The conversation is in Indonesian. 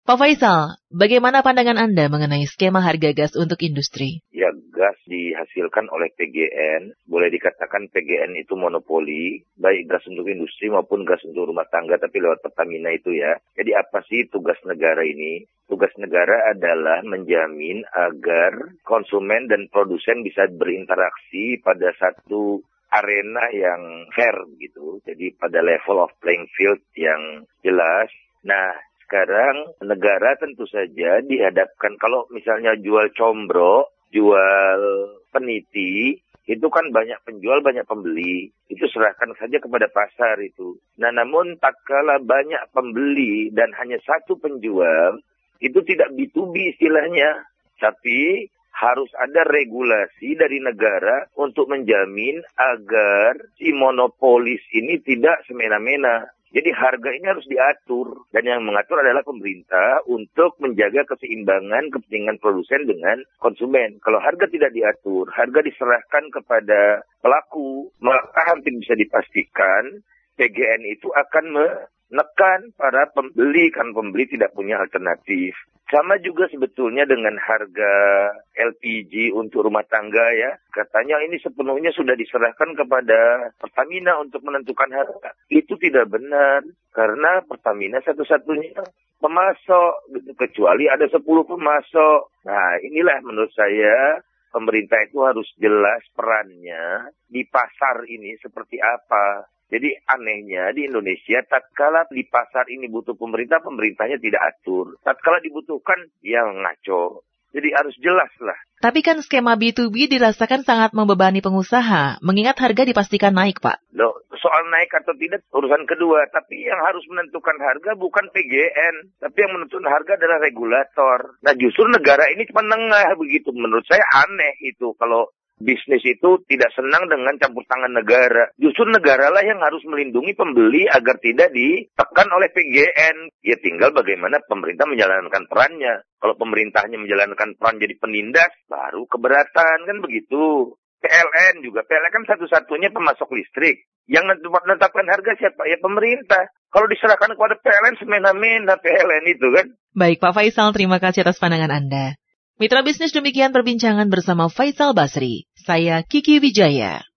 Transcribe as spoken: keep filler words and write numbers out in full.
Pak Faisal, bagaimana pandangan Anda mengenai skema harga gas untuk industri? Ya, gas dihasilkan oleh P G N. Boleh dikatakan P G N itu monopoli, baik gas untuk industri maupun gas untuk rumah tangga, tapi lewat Pertamina itu ya. Jadi apa sih tugas negara ini? Tugas negara adalah menjamin agar konsumen dan produsen bisa berinteraksi pada satu arena yang fair gitu. Jadi pada level of playing field yang jelas. Nah, sekarang negara tentu saja dihadapkan, kalau misalnya jual combro, jual peniti, itu kan banyak penjual, banyak pembeli. Itu serahkan saja kepada pasar itu. Nah, namun tak kala banyak pembeli dan hanya satu penjual, itu tidak B to B istilahnya. Tapi harus ada regulasi dari negara untuk menjamin agar si monopolis ini tidak semena-mena. Jadi harga ini harus diatur, dan yang mengatur adalah pemerintah untuk menjaga keseimbangan kepentingan produsen dengan konsumen. Kalau harga tidak diatur, harga diserahkan kepada pelaku, maka hampir bisa dipastikan P G N itu akan menekan para pembeli, kan pembeli tidak punya alternatif. Sama juga sebetulnya dengan harga L P G untuk rumah tangga ya. Katanya ini sepenuhnya sudah diserahkan kepada Pertamina untuk menentukan harga. Itu tidak benar. Karena Pertamina satu-satunya pemasok. Gitu. Kecuali ada sepuluh pemasok. Nah, inilah menurut saya pemerintah itu harus jelas perannya di pasar ini seperti apa. Jadi anehnya di Indonesia, tatkala di pasar ini butuh pemerintah, pemerintahnya tidak atur. Tatkala dibutuhkan, ya ngaco. Jadi harus jelas lah. Tapi kan skema B to B dirasakan sangat membebani pengusaha, mengingat harga dipastikan naik, Pak. Loh, soal naik atau tidak urusan kedua, tapi yang harus menentukan harga bukan P G N, tapi yang menentukan harga adalah regulator. Nah, justru negara ini menengah begitu. Menurut saya aneh itu kalau bisnis itu tidak senang dengan campur tangan negara. Justru negaralah yang harus melindungi pembeli agar tidak ditekan oleh P G N. Ya tinggal bagaimana pemerintah menjalankan perannya. Kalau pemerintahnya menjalankan peran jadi penindas, baru keberatan, kan begitu. P L N juga, P L N kan satu-satunya pemasok listrik. Yang menetapkan harga siapa? Ya pemerintah. Kalau diserahkan kepada P L N, semena-mena P L N itu kan. Baik Pak Faisal, terima kasih atas pandangan Anda. Mitra bisnis, demikian perbincangan bersama Faisal Basri. Saya Kiki Wijaya.